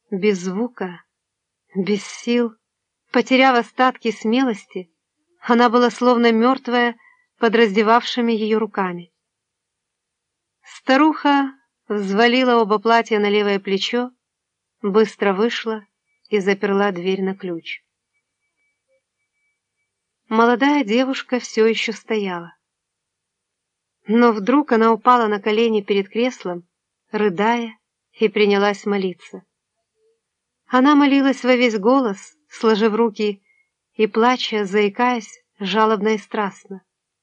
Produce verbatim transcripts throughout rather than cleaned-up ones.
Без звука, без сил, потеряв остатки смелости, она была словно мертвая под раздевавшими ее руками. Старуха взвалила оба платья на левое плечо, быстро вышла и заперла дверь на ключ. Молодая девушка все еще стояла. Но вдруг она упала на колени перед креслом, рыдая, и принялась молиться. Она молилась во весь голос, сложив руки и плача, заикаясь, жалобно и страстно.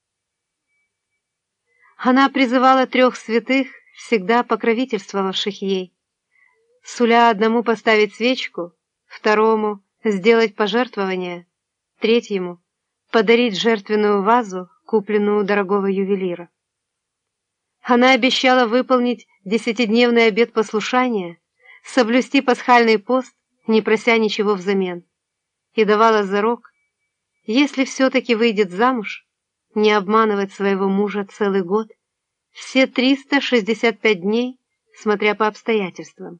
Она призывала трех святых, всегда покровительствовавших ей, суля одному поставить свечку, второму сделать пожертвование, третьему подарить жертвенную вазу, купленную у дорогого ювелира. Она обещала выполнить десятидневный обет послушания, соблюсти пасхальный пост, не прося ничего взамен, и давала зарок, если все-таки выйдет замуж, не обманывать своего мужа целый год, все триста шестьдесят пять дней, смотря по обстоятельствам.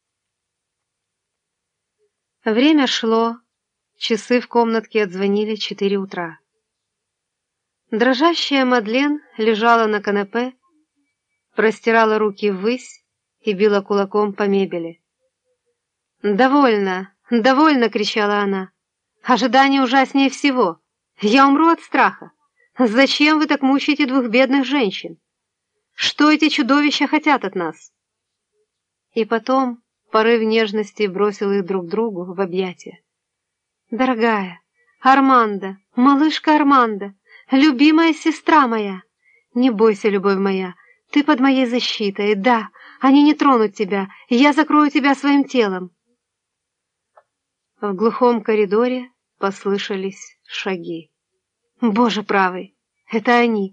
Время шло, часы в комнатке отзвонили четыре утра. Дрожащая Мадлен лежала на канапе, простирала руки ввысь и била кулаком по мебели. «Довольно, довольно!» — кричала она. «Ожидание ужаснее всего! Я умру от страха! Зачем вы так мучаете двух бедных женщин? Что эти чудовища хотят от нас?» И потом порыв нежности бросил их друг другу в объятия. «Дорогая, Армандо, малышка Армандо, любимая сестра моя, не бойся, любовь моя, ты под моей защитой, да, они не тронут тебя, я закрою тебя своим телом». В глухом коридоре послышались шаги. «Боже правый, это они!»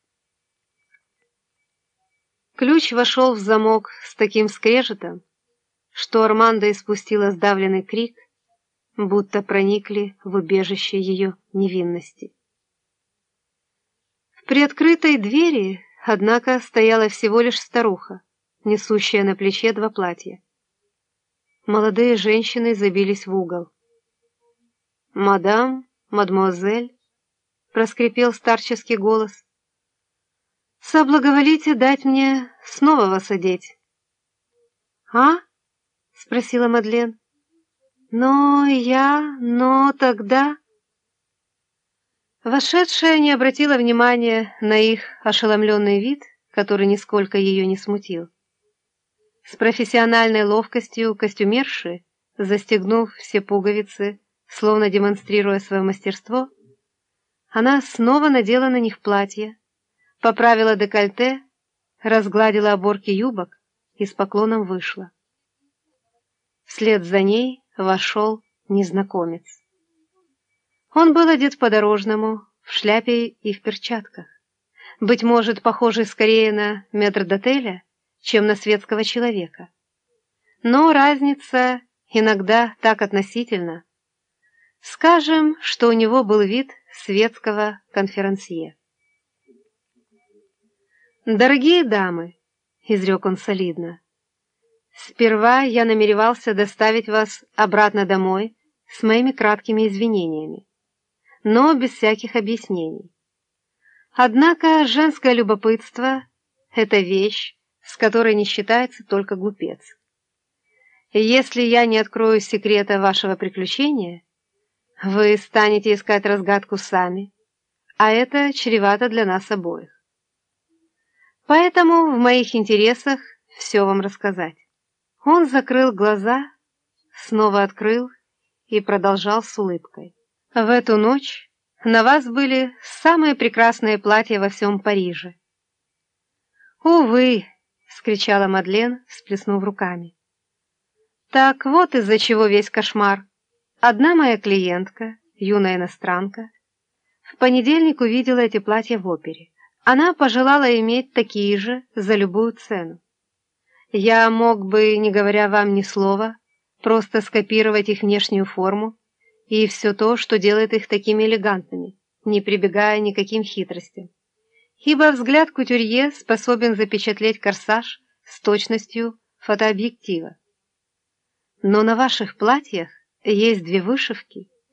Ключ вошел в замок с таким скрежетом, что Армандо испустила сдавленный крик, будто проникли в убежище ее невинности. В приоткрытой двери, однако, стояла всего лишь старуха, несущая на плече два платья. Молодые женщины забились в угол. «Мадам, мадемуазель», — проскрипел старческий голос, — «соблаговолите дать мне снова вас одеть». «А?» — спросила Мадлен. «Но я... но тогда...» Вошедшая не обратила внимания на их ошеломленный вид, который нисколько ее не смутил. С профессиональной ловкостью костюмерши, застегнув все пуговицы, словно демонстрируя свое мастерство, она снова надела на них платье, поправила декольте, разгладила оборки юбок и с поклоном вышла. Вслед за ней вошел незнакомец. Он был одет по-дорожному, в шляпе и в перчатках, быть может, похожий скорее на метрдотеля, чем на светского человека. Но разница иногда так относительна. Скажем, что у него был вид светского конферансье. «Дорогие дамы», — изрек он солидно, — «сперва я намеревался доставить вас обратно домой с моими краткими извинениями, но без всяких объяснений. Однако женское любопытство — это вещь, с которой не считается только глупец. Если я не открою секрета вашего приключения, вы станете искать разгадку сами, а это чревато для нас обоих. Поэтому в моих интересах все вам рассказать». Он закрыл глаза, снова открыл и продолжал с улыбкой. «В эту ночь на вас были самые прекрасные платья во всем Париже». «Увы!» — вскричала Мадлен, всплеснув руками. «Так вот из-за чего весь кошмар. Одна моя клиентка, юная иностранка, в понедельник увидела эти платья в опере. Она пожелала иметь такие же за любую цену. Я мог бы, не говоря вам ни слова, просто скопировать их внешнюю форму и все то, что делает их такими элегантными, не прибегая ни к каким хитростям. Ибо взгляд кутюрье способен запечатлеть корсаж с точностью фотообъектива. Но на ваших платьях есть две вышивки,